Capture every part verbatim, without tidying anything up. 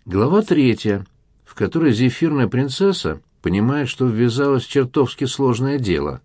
Глава третья, в которой зефирная принцесса понимает, что ввязалась в чертовски сложное дело.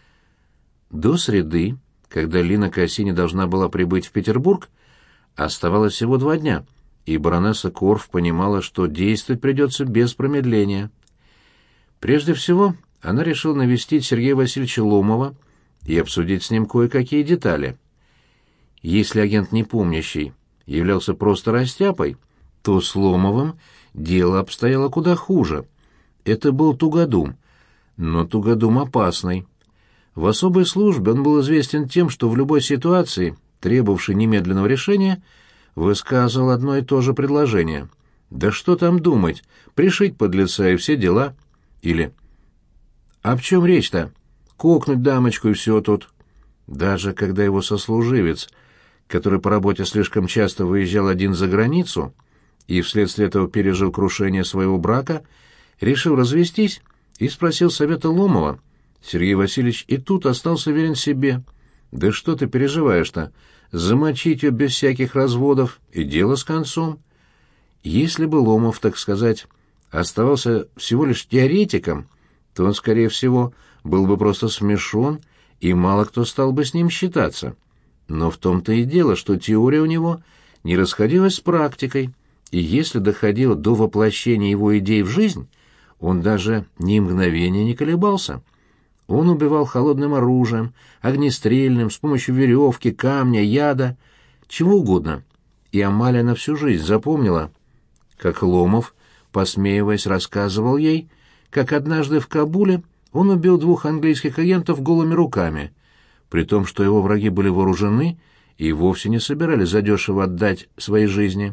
До среды, когда Лина Кассини должна была прибыть в Петербург, оставалось всего два дня, и баронесса Корф понимала, что действовать придется без промедления. Прежде всего, она решила навестить Сергея Васильевича Ломова и обсудить с ним кое-какие детали. Если агент непомнящий являлся просто растяпой, то с Ломовым дело обстояло куда хуже. Это был тугодум, но тугодум опасный. В особой службе он был известен тем, что в любой ситуации, требовавшей немедленного решения, высказывал одно и то же предложение. «Да что там думать, пришить подлеца и все дела». Или «А в чем речь-то? Кокнуть дамочку и все тут». Даже когда его сослуживец, который по работе слишком часто выезжал один за границу и вследствие этого пережил крушение своего брака, решил развестись и спросил совета Ломова, Сергей Васильевич и тут остался верен себе. «Да что ты переживаешь-то? Замочить ее без всяких разводов, и дело с концом». Если бы Ломов, так сказать, оставался всего лишь теоретиком, то он, скорее всего, был бы просто смешон, и мало кто стал бы с ним считаться. Но в том-то и дело, что теория у него не расходилась с практикой, и если доходило до воплощения его идей в жизнь, он даже ни мгновения не колебался. Он убивал холодным оружием, огнестрельным, с помощью веревки, камня, яда, чего угодно. И Амалия на всю жизнь запомнила, как Ломов, посмеиваясь, рассказывал ей, как однажды в Кабуле он убил двух английских агентов голыми руками, при том, что его враги были вооружены и вовсе не собирались задешево отдать свои жизни.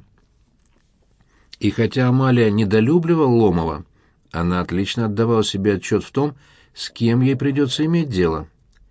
И хотя Амалия недолюбливала Ломова, она отлично отдавала себе отчет в том, с кем ей придется иметь дело.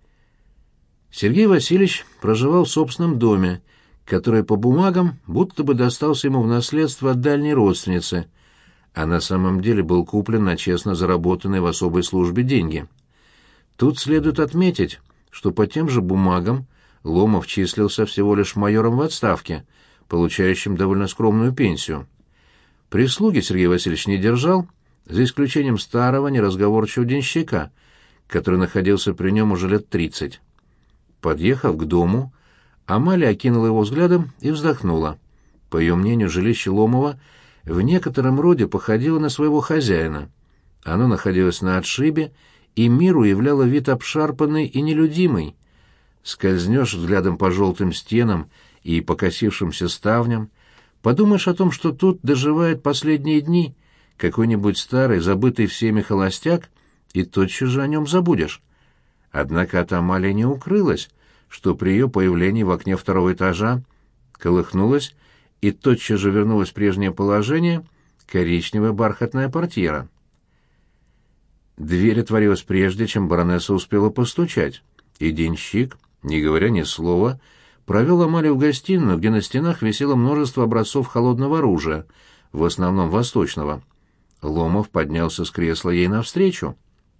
Сергей Васильевич проживал в собственном доме, который по бумагам будто бы достался ему в наследство от дальней родственницы, а на самом деле был куплен на честно заработанные в особой службе деньги. Тут следует отметить, что по тем же бумагам Ломов числился всего лишь майором в отставке, получающим довольно скромную пенсию. Прислуги Сергей Васильевич не держал, за исключением старого неразговорчивого денщика, который находился при нем уже лет тридцать. Подъехав к дому, Амалия окинула его взглядом и вздохнула. По ее мнению, жилище Ломова в некотором роде походило на своего хозяина. Оно находилось на отшибе, и миру являло вид обшарпанный и нелюдимый. Скользнешь взглядом по желтым стенам и покосившимся ставням, подумаешь о том, что тут доживает последние дни какой-нибудь старый, забытый всеми холостяк, и тотчас же о нем забудешь. Однако от Амалии не укрылось, что при ее появлении в окне второго этажа колыхнулась и тотчас же вернулась в прежнее положение коричневая бархатная портьера. Дверь отворилась прежде, чем баронесса успела постучать, и денщик, не говоря ни слова, провел Амалию в гостиную, где на стенах висело множество образцов холодного оружия, в основном восточного. Ломов поднялся с кресла ей навстречу.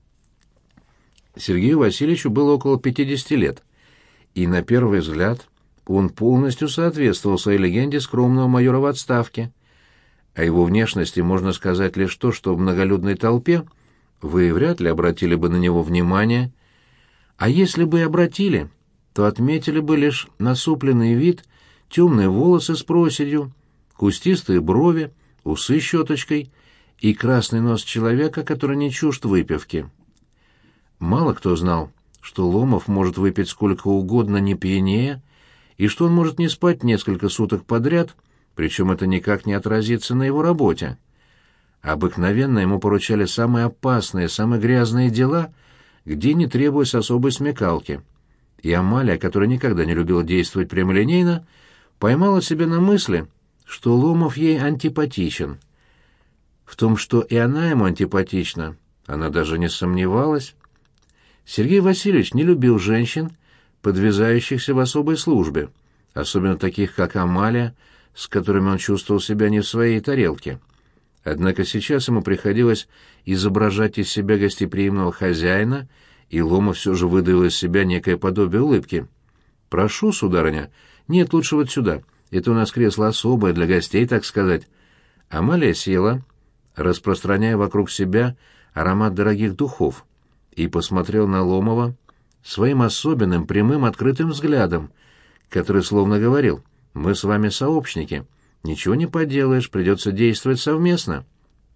Сергею Васильевичу было около пятидесяти лет, и на первый взгляд он полностью соответствовал своей легенде скромного майора в отставке. О его внешности можно сказать лишь то, что в многолюдной толпе вы вряд ли обратили бы на него внимание, а если бы и обратили, то отметили бы лишь насупленный вид, темные волосы с проседью, кустистые брови, усы щеточкой и красный нос человека, который не чужд выпивки. Мало кто знал, что Ломов может выпить сколько угодно, не пьянее, и что он может не спать несколько суток подряд, причем это никак не отразится на его работе. Обыкновенно ему поручали самые опасные, самые грязные дела, где не требовалось особой смекалки. И Амалия, которая никогда не любила действовать прямолинейно, поймала себя на мысли, что Ломов ей антипатичен. В том, что и она ему антипатична, она даже не сомневалась. Сергей Васильевич не любил женщин, подвязающихся в особой службе, особенно таких, как Амалия, с которыми он чувствовал себя не в своей тарелке. Однако сейчас ему приходилось изображать из себя гостеприимного хозяина, и Ломов все же выдавил из себя некое подобие улыбки. «Прошу, сударыня. Нет, лучше вот сюда. Это у нас кресло особое, для гостей, так сказать». Амалия села, распространяя вокруг себя аромат дорогих духов, и посмотрел на Ломова своим особенным прямым открытым взглядом, который словно говорил: «Мы с вами сообщники, ничего не поделаешь, придется действовать совместно».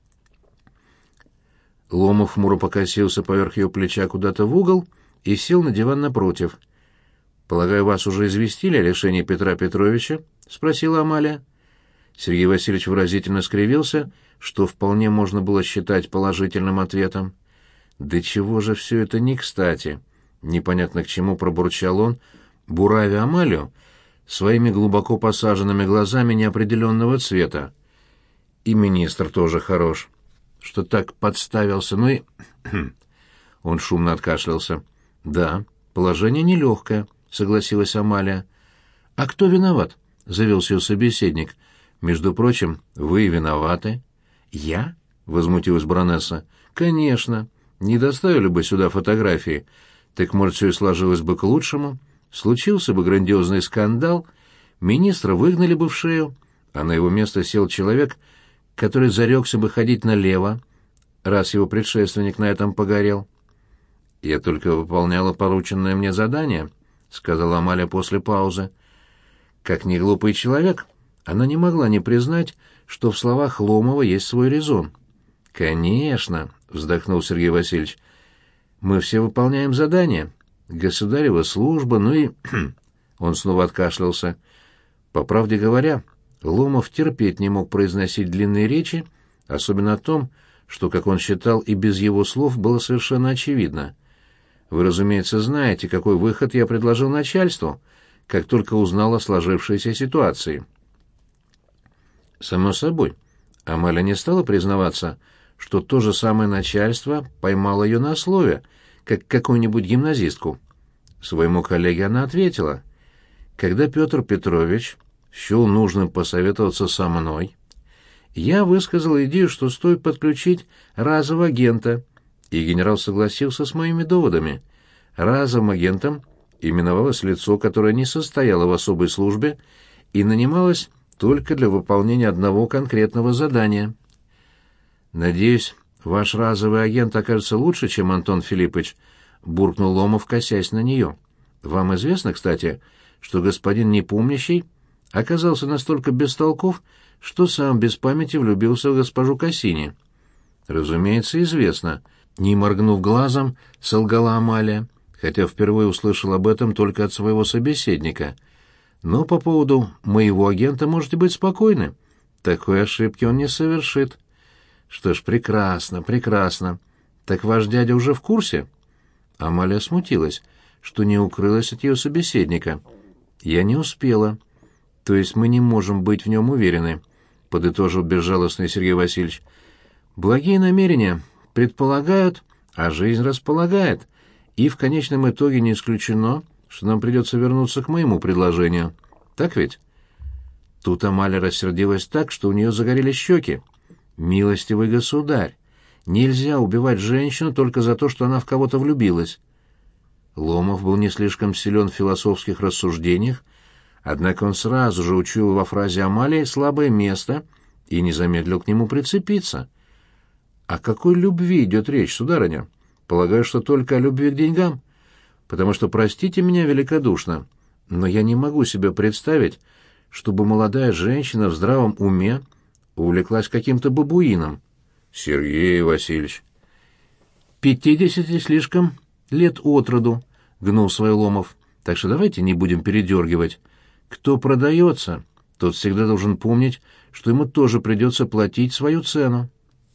Ломов хмуро покосился поверх ее плеча куда-то в угол и сел на диван напротив. «Полагаю, вас уже известили о лишении Петра Петровича?» — спросила Амалия. Сергей Васильевич выразительно скривился, что вполне можно было считать положительным ответом. «Да чего же все это не кстати?» — непонятно к чему пробурчал он, буравя Амалию своими глубоко посаженными глазами неопределенного цвета. «И министр тоже хорош, что так подставился, ну и...» Он шумно откашлялся. «Да, положение нелегкое», — согласилась Амалия. «А кто виноват?» — завелся ее собеседник. «Между прочим, вы виноваты». «Я?» — возмутилась баронесса. «Конечно. Не доставили бы сюда фотографии, так, может, все и сложилось бы к лучшему. Случился бы грандиозный скандал, министра выгнали бы в шею, а на его место сел человек, который зарекся бы ходить налево, раз его предшественник на этом погорел». «Я только выполняла порученное мне задание», — сказала Амалия после паузы. Как не глупый человек, она не могла не признать, что в словах Ломова есть свой резон. «Конечно», — вздохнул Сергей Васильевич, — «мы все выполняем задания. Государева служба, ну и...» Он снова откашлялся. По правде говоря, Ломов терпеть не мог произносить длинные речи, особенно о том, что, как он считал, и без его слов было совершенно очевидно. «Вы, разумеется, знаете, какой выход я предложил начальству, как только узнал о сложившейся ситуации». Само собой, Амаля не стала признаваться, что то же самое начальство поймало ее на слове, как какую-нибудь гимназистку. Своему коллеге она ответила: «Когда Петр Петрович счел нужным посоветоваться со мной, я высказал идею, что стоит подключить разового агента, и генерал согласился с моими доводами. Разовым агентом именовалось лицо, которое не состояло в особой службе и нанималось только для выполнения одного конкретного задания. «Надеюсь, ваш разовый агент окажется лучше, чем Антон Филиппович», — буркнул Ломов, косясь на нее. «Вам известно, кстати, что господин Непомнящий оказался настолько бестолков, что сам без памяти влюбился в госпожу Кассини?» «Разумеется, известно», — не моргнув глазом, солгала Амалия, хотя впервые услышал об этом только от своего собеседника. «Но по поводу моего агента можете быть спокойны. Такой ошибки он не совершит». «Что ж, прекрасно, прекрасно. Так ваш дядя уже в курсе?» Амалия смутилась, что не укрылась от ее собеседника. «Я не успела. То есть мы не можем быть в нем уверены», — подытожил безжалостный Сергей Васильевич. «Благие намерения предполагают, а жизнь располагает, и в конечном итоге не исключено, что нам придется вернуться к моему предложению. Так ведь?» Тут Амалия рассердилась так, что у нее загорелись щеки. «Милостивый государь, нельзя убивать женщину только за то, что она в кого-то влюбилась». Ломов был не слишком силен в философских рассуждениях, однако он сразу же учуял во фразе Амалии слабое место и не замедлил к нему прицепиться. «О какой любви идет речь, сударыня? Полагаю, что только о любви к деньгам? Потому что, простите меня великодушно, но я не могу себе представить, чтобы молодая женщина в здравом уме увлеклась каким-то бабуином». «Сергей Васильевич». «Пятидесяти слишком лет от роду», — гнул свой Ломов. «Так что давайте не будем передергивать. Кто продается, тот всегда должен помнить, что ему тоже придется платить свою цену».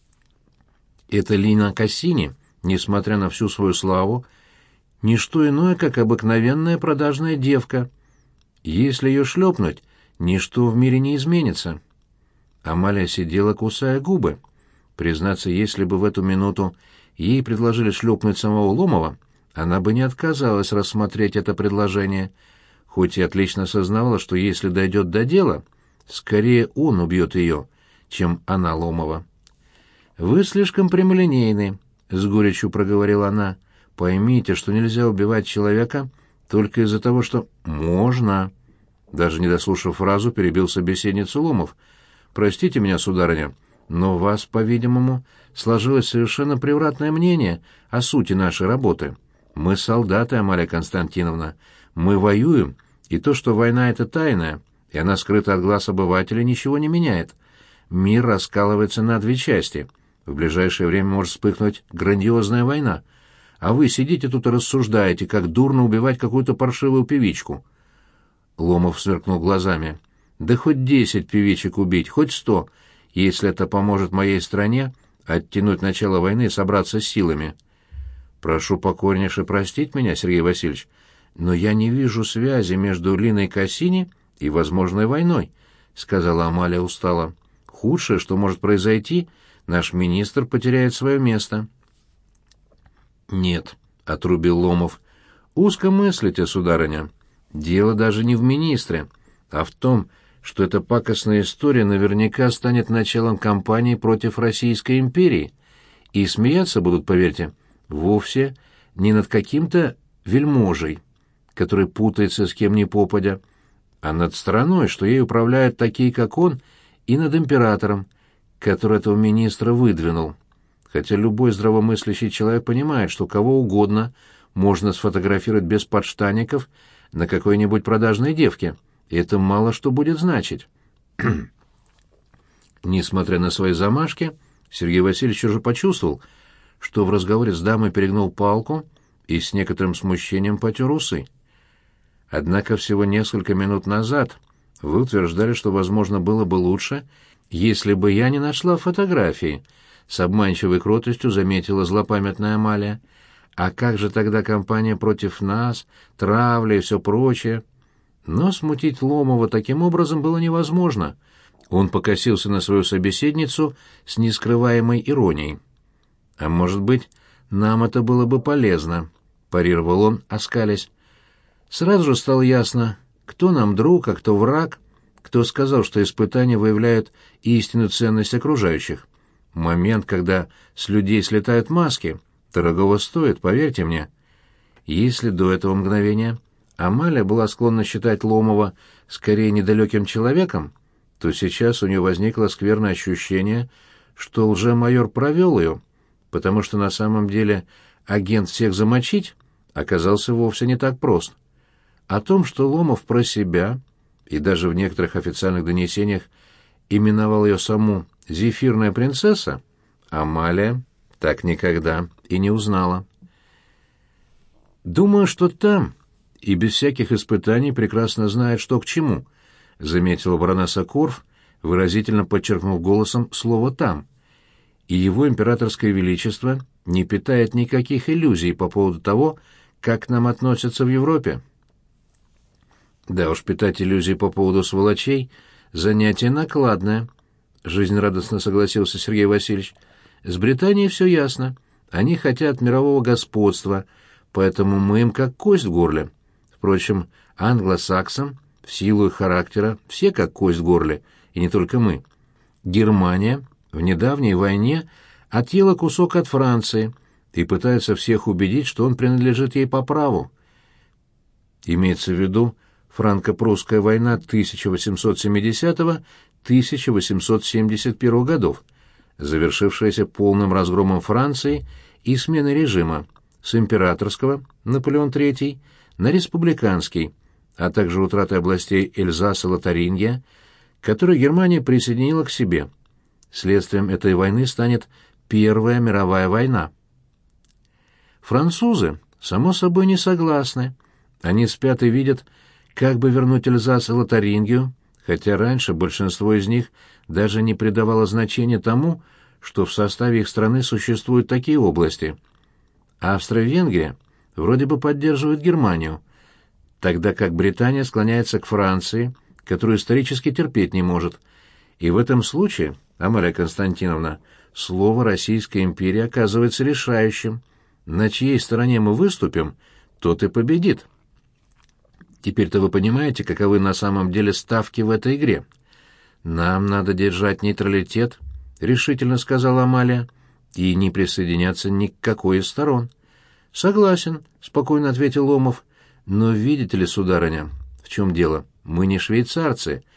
Эта Лина Кассини, несмотря на всю свою славу, не что иное, как обыкновенная продажная девка. Если ее шлепнуть, ничто в мире не изменится. Амалия сидела, кусая губы. Признаться, если бы в эту минуту ей предложили шлепнуть самого Ломова, она бы не отказалась рассмотреть это предложение, хоть и отлично сознавала, что если дойдет до дела, скорее он убьет ее, чем она Ломова. «Вы слишком прямолинейны», — с горечью проговорила она. «Поймите, что нельзя убивать человека только из-за того, что...» «Можно», — даже не дослушав фразу, перебил собеседницу Ломов. простите меня, сударыня, но у вас, по-видимому, сложилось совершенно превратное мнение о сути нашей работы. Мы солдаты, Амалия Константиновна. Мы воюем, и то, что война — это тайная, и она скрыта от глаз обывателя, ничего не меняет. Мир раскалывается на две части. В ближайшее время может вспыхнуть грандиозная война. А вы сидите тут и рассуждаете, как дурно убивать какую-то паршивую певичку. Ломов сверкнул глазами. Да хоть десять певичек убить, хоть сто, если это поможет моей стране оттянуть начало войны и собраться с силами. Прошу покорнейше простить меня, Сергей Васильевич, но я не вижу связи между Линой Кассини и возможной войной, — сказала Амалия устало. Худшее, что может произойти, наш министр потеряет свое место. Нет, — отрубил Ломов, — узко мыслите, сударыня. Дело даже не в министре, а в том, что эта пакостная история наверняка станет началом кампании против Российской империи, и смеяться будут, поверьте, вовсе не над каким-то вельможей, который путается с кем ни попадя, а над страной, что ей управляют такие, как он, и над императором, который этого министра выдвинул. Хотя любой здравомыслящий человек понимает, что кого угодно можно сфотографировать без подштанников на какой-нибудь продажной девке, и это мало что будет значить. Несмотря на свои замашки, Сергей Васильевич уже почувствовал, что в разговоре с дамой перегнул палку и с некоторым смущением потер усы. Однако всего несколько минут назад вы утверждали, что, возможно, было бы лучше, если бы я не нашла фотографии, с обманчивой кротостью заметила злопамятная Амалия. А как же тогда кампания против нас, травля и все прочее? Но смутить Ломова таким образом было невозможно. Он покосился на свою собеседницу с нескрываемой иронией. «А может быть, нам это было бы полезно», — парировал он, оскалясь. Сразу же стало ясно, кто нам друг, а кто враг, кто сказал, что испытания выявляют истинную ценность окружающих. Момент, когда с людей слетают маски, дорогого стоит, поверьте мне. Если до этого мгновения Амалия была склонна считать Ломова скорее недалеким человеком, то сейчас у нее возникло скверное ощущение, что лжемайор провел ее, потому что на самом деле агент всех замочить оказался вовсе не так прост. О том, что Ломов про себя, и даже в некоторых официальных донесениях именовал ее саму «зефирная принцесса», Амалия так никогда и не узнала. «Думаю, что там, и без всяких испытаний прекрасно знает, что к чему», — заметила баронесса Корф, выразительно подчеркнув голосом слово «там», и его императорское величество не питает никаких иллюзий по поводу того, как к нам относятся в Европе. Да уж, питать иллюзии по поводу сволочей — занятие накладное, — жизнерадостно согласился Сергей Васильевич. С Британией все ясно. Они хотят мирового господства, поэтому мы им как кость в горле. Впрочем, англосаксам, в силу их характера, все как кость в горле, и не только мы. Германия в недавней войне отъела кусок от Франции и пытается всех убедить, что он принадлежит ей по праву. Имеется в виду франко-прусская война тысяча восемьсот семидесятого — тысяча восемьсот семьдесят первого годов, завершившаяся полным разгромом Франции и сменой режима с императорского, Наполеон третий, на республиканский, а также утратой областей Эльзас и Лотарингия, которые Германия присоединила к себе. Следствием этой войны станет Первая мировая война. Французы, само собой, не согласны. Они спят и видят, как бы вернуть Эльзас и Лотарингию, хотя раньше большинство из них даже не придавало значения тому, что в составе их страны существуют такие области. Австро-Венгрия вроде бы поддерживает Германию, тогда как Британия склоняется к Франции, которую исторически терпеть не может. И в этом случае, Амалия Константиновна, слово Российской империи оказывается решающим. На чьей стороне мы выступим, тот и победит. Теперь-то вы понимаете, каковы на самом деле ставки в этой игре. «Нам надо держать нейтралитет», — решительно сказала Амалия, — «и не присоединяться ни к какой из сторон». «Согласен», — спокойно ответил Ломов. «Но видите ли, сударыня, в чем дело? Мы не швейцарцы.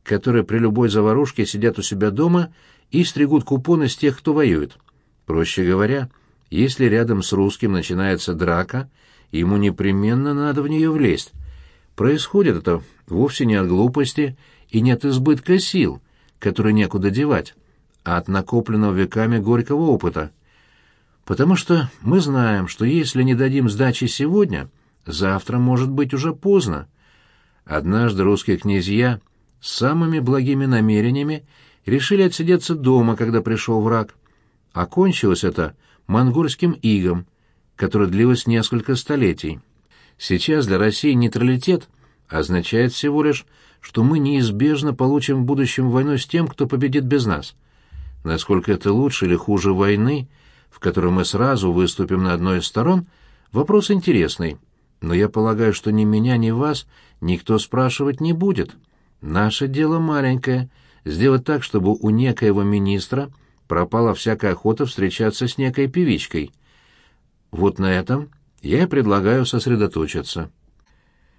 которые при любой заварушке сидят у себя дома и стригут купоны с тех, кто воюет. Проще говоря, если рядом с русским начинается драка, ему непременно надо в нее влезть. Происходит это вовсе не от глупости и не от избытка сил, которые некуда девать, а от накопленного веками горького опыта. Потому что мы знаем, что если не дадим сдачи сегодня, завтра может быть уже поздно. Однажды русские князья с самыми благими намерениями решили отсидеться дома, когда пришел враг. Окончилось это монгольским игом, которое длилось несколько столетий. Сейчас для России нейтралитет означает всего лишь, что мы неизбежно получим в будущем войну с тем, кто победит без нас. Насколько это лучше или хуже войны, в которой мы сразу выступим на одной из сторон, вопрос интересный, но я полагаю, что ни меня, ни вас никто спрашивать не будет. Наше дело маленькое — сделать так, чтобы у некоего министра пропала всякая охота встречаться с некой певичкой. Вот на этом я и предлагаю сосредоточиться.